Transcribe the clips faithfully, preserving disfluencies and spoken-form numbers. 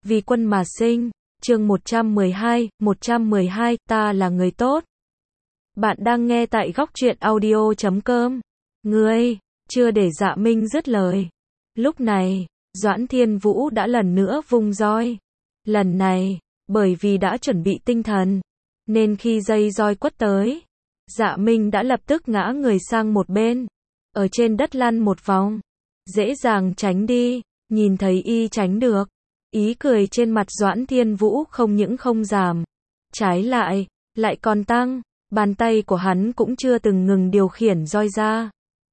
Vì quân mà sinh, chương một trăm mười hai, một trăm mười hai, ta là người tốt. Bạn đang nghe tại góc truyện audio chấm com. Ngươi, chưa để Dạ Minh dứt lời. Lúc này, Doãn Thiên Vũ đã lần nữa vung roi. Lần này, bởi vì đã chuẩn bị tinh thần, nên khi dây roi quất tới, Dạ Minh đã lập tức ngã người sang một bên, ở trên đất lăn một vòng, dễ dàng tránh đi. Nhìn thấy y tránh được, ý cười trên mặt Doãn Thiên Vũ không những không giảm, trái lại, lại còn tăng. Bàn tay của hắn cũng chưa từng ngừng điều khiển roi ra.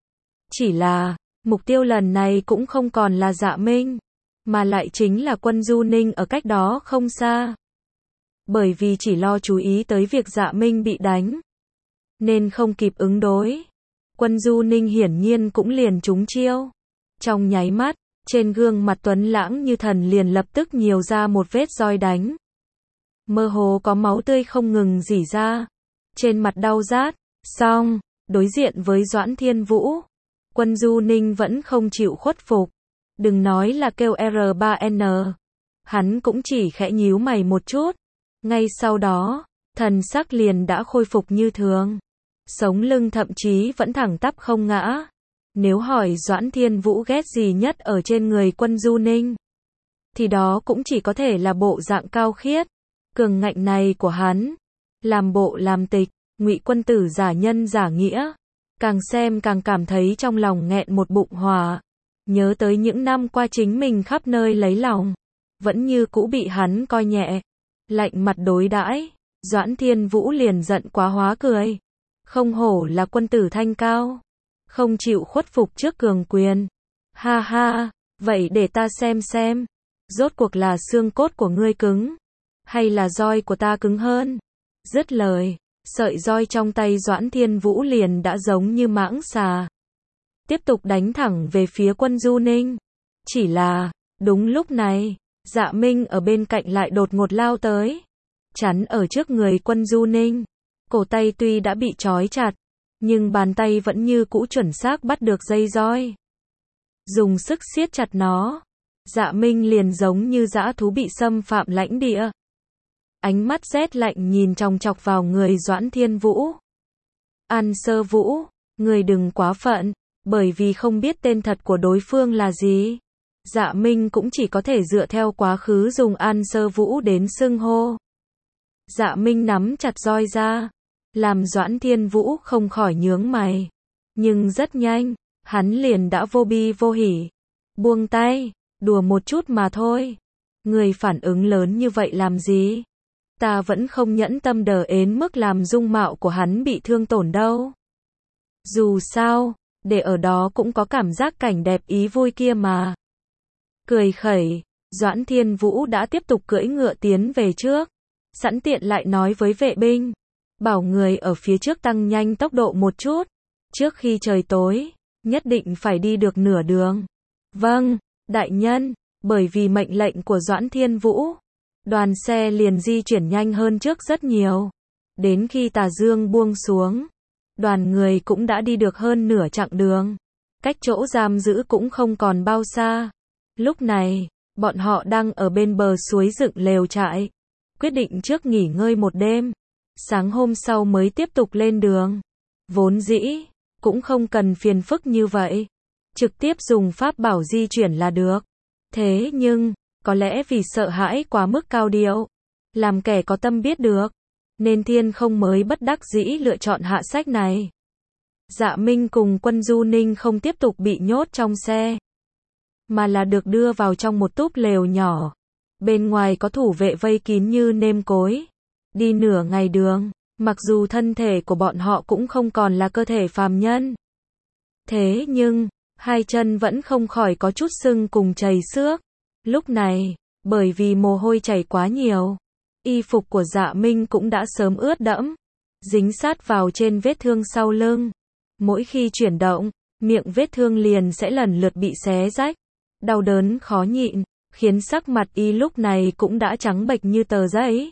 Chỉ là, mục tiêu lần này cũng không còn là Dạ Minh, mà lại chính là Quân Du Ninh ở cách đó không xa. Bởi vì chỉ lo chú ý tới việc Dạ Minh bị đánh, nên không kịp ứng đối. Quân Du Ninh hiển nhiên cũng liền trúng chiêu. Trong nháy mắt, trên gương mặt tuấn lãng như thần liền lập tức nhiều ra một vết roi đánh. Mơ hồ có máu tươi không ngừng rỉ ra. Trên mặt đau rát, xong, đối diện với Doãn Thiên Vũ, Quân Du Ninh vẫn không chịu khuất phục. Đừng nói là kêu R ba N, hắn cũng chỉ khẽ nhíu mày một chút. Ngay sau đó, thần sắc liền đã khôi phục như thường. Sống lưng thậm chí vẫn thẳng tắp không ngã. Nếu hỏi Doãn Thiên Vũ ghét gì nhất ở trên người Quân Du Ninh, thì đó cũng chỉ có thể là bộ dạng cao khiết, cường ngạnh này của hắn. Làm bộ làm tịch, ngụy quân tử giả nhân giả nghĩa. Càng xem càng cảm thấy trong lòng nghẹn một bụng hỏa. Nhớ tới những năm qua chính mình khắp nơi lấy lòng, vẫn như cũ bị hắn coi nhẹ, lạnh mặt đối đãi. Doãn Thiên Vũ liền giận quá hóa cười. Không hổ là quân tử thanh cao, không chịu khuất phục trước cường quyền. Ha ha, vậy để ta xem xem, rốt cuộc là xương cốt của ngươi cứng, hay là roi của ta cứng hơn. Dứt lời, sợi roi trong tay Doãn Thiên Vũ liền đã giống như mãng xà, tiếp tục đánh thẳng về phía Quân Du Ninh. Chỉ là, đúng lúc này, Dạ Minh ở bên cạnh lại đột ngột lao tới, chắn ở trước người Quân Du Ninh. Cổ tay tuy đã bị trói chặt, nhưng bàn tay vẫn như cũ chuẩn xác bắt được dây roi. Dùng sức siết chặt nó, Dạ Minh liền giống như dã thú bị xâm phạm lãnh địa. Ánh mắt rét lạnh nhìn chòng chọc vào người Doãn Thiên Vũ. An Sơ Vũ, người đừng quá phận, bởi vì không biết tên thật của đối phương là gì. Dạ Minh cũng chỉ có thể dựa theo quá khứ dùng An Sơ Vũ đến xưng hô. Dạ Minh nắm chặt roi ra, làm Doãn Thiên Vũ không khỏi nhướng mày. Nhưng rất nhanh, hắn liền đã vô bi vô hỉ. Buông tay, đùa một chút mà thôi. Người phản ứng lớn như vậy làm gì? Ta vẫn không nhẫn tâm đờ ến mức làm dung mạo của hắn bị thương tổn đâu. Dù sao, để ở đó cũng có cảm giác cảnh đẹp ý vui kia mà. Cười khẩy, Doãn Thiên Vũ đã tiếp tục cưỡi ngựa tiến về trước. Sẵn tiện lại nói với vệ binh, bảo người ở phía trước tăng nhanh tốc độ một chút. Trước khi trời tối, nhất định phải đi được nửa đường. Vâng, đại nhân. Bởi vì mệnh lệnh của Doãn Thiên Vũ, đoàn xe liền di chuyển nhanh hơn trước rất nhiều. Đến khi tà dương buông xuống, đoàn người cũng đã đi được hơn nửa chặng đường. Cách chỗ giam giữ cũng không còn bao xa. Lúc này, bọn họ đang ở bên bờ suối dựng lều trại, quyết định trước nghỉ ngơi một đêm, sáng hôm sau mới tiếp tục lên đường. Vốn dĩ, cũng không cần phiền phức như vậy, trực tiếp dùng pháp bảo di chuyển là được. Thế nhưng, có lẽ vì sợ hãi quá mức cao điệu, làm kẻ có tâm biết được, nên Thiên Không mới bất đắc dĩ lựa chọn hạ sách này. Dạ Minh cùng Quân Du Ninh không tiếp tục bị nhốt trong xe, mà là được đưa vào trong một túp lều nhỏ. Bên ngoài có thủ vệ vây kín như nêm cối. Đi nửa ngày đường, mặc dù thân thể của bọn họ cũng không còn là cơ thể phàm nhân. Thế nhưng, hai chân vẫn không khỏi có chút sưng cùng chảy xước. Lúc này, bởi vì mồ hôi chảy quá nhiều, y phục của Dạ Minh cũng đã sớm ướt đẫm, dính sát vào trên vết thương sau lưng. Mỗi khi chuyển động, miệng vết thương liền sẽ lần lượt bị xé rách, đau đớn khó nhịn, khiến sắc mặt y lúc này cũng đã trắng bệch như tờ giấy.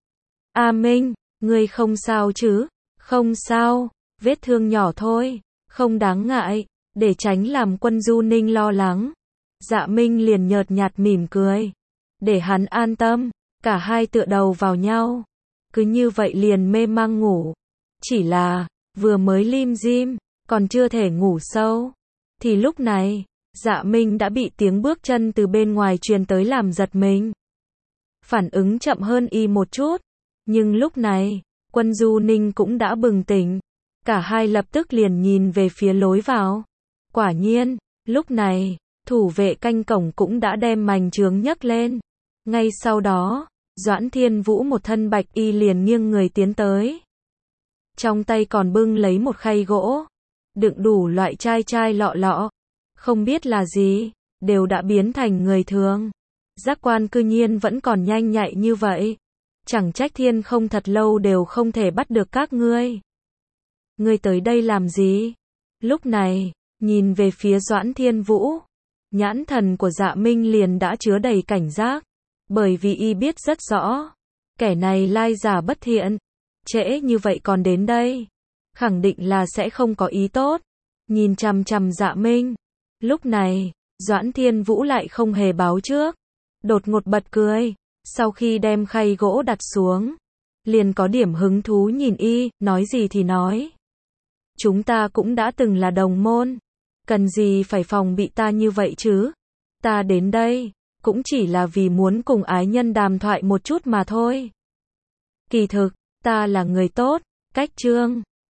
A Minh, ngươi không sao chứ? Không sao, vết thương nhỏ thôi, không đáng ngại. Để tránh làm Quân Du Ninh lo lắng, Dạ Minh liền nhợt nhạt mỉm cười. để hắn an tâm, cả hai tựa đầu vào nhau. Cứ như vậy liền mê mang ngủ. Chỉ là, vừa mới lim dim, còn chưa thể ngủ sâu. Thì lúc này, Dạ Minh đã bị tiếng bước chân từ bên ngoài truyền tới làm giật mình. Phản ứng chậm hơn y một chút. Nhưng lúc này, Quân Du Ninh cũng đã bừng tỉnh. Cả hai lập tức liền nhìn về phía lối vào. Quả nhiên, lúc này, thủ vệ canh cổng cũng đã đem mành chướng nhấc lên. Ngay sau đó, Doãn Thiên Vũ một thân bạch y liền nghiêng người tiến tới. Trong tay còn bưng lấy một khay gỗ, đựng đủ loại chai chai lọ lọ. Không biết là gì, đều đã biến thành người thường. Giác quan cư nhiên vẫn còn nhanh nhạy như vậy. Chẳng trách Thiên Không thật lâu đều không thể bắt được các ngươi. Ngươi tới đây làm gì? Lúc này, nhìn về phía Doãn Thiên Vũ, nhãn thần của Dạ Minh liền đã chứa đầy cảnh giác. Bởi vì y biết rất rõ, kẻ này lai giả bất thiện, trễ như vậy còn đến đây, khẳng định là sẽ không có ý tốt. Nhìn chằm chằm Dạ Minh, lúc này, Doãn Thiên Vũ lại không hề báo trước, đột ngột bật cười, sau khi đem khay gỗ đặt xuống, liền có điểm hứng thú nhìn y, nói gì thì nói. Chúng ta cũng đã từng là đồng môn, cần gì phải phòng bị ta như vậy chứ? Ta đến đây cũng chỉ là vì muốn cùng ái nhân đàm thoại một chút mà thôi. Kỳ thực, ta là người tốt, cách chương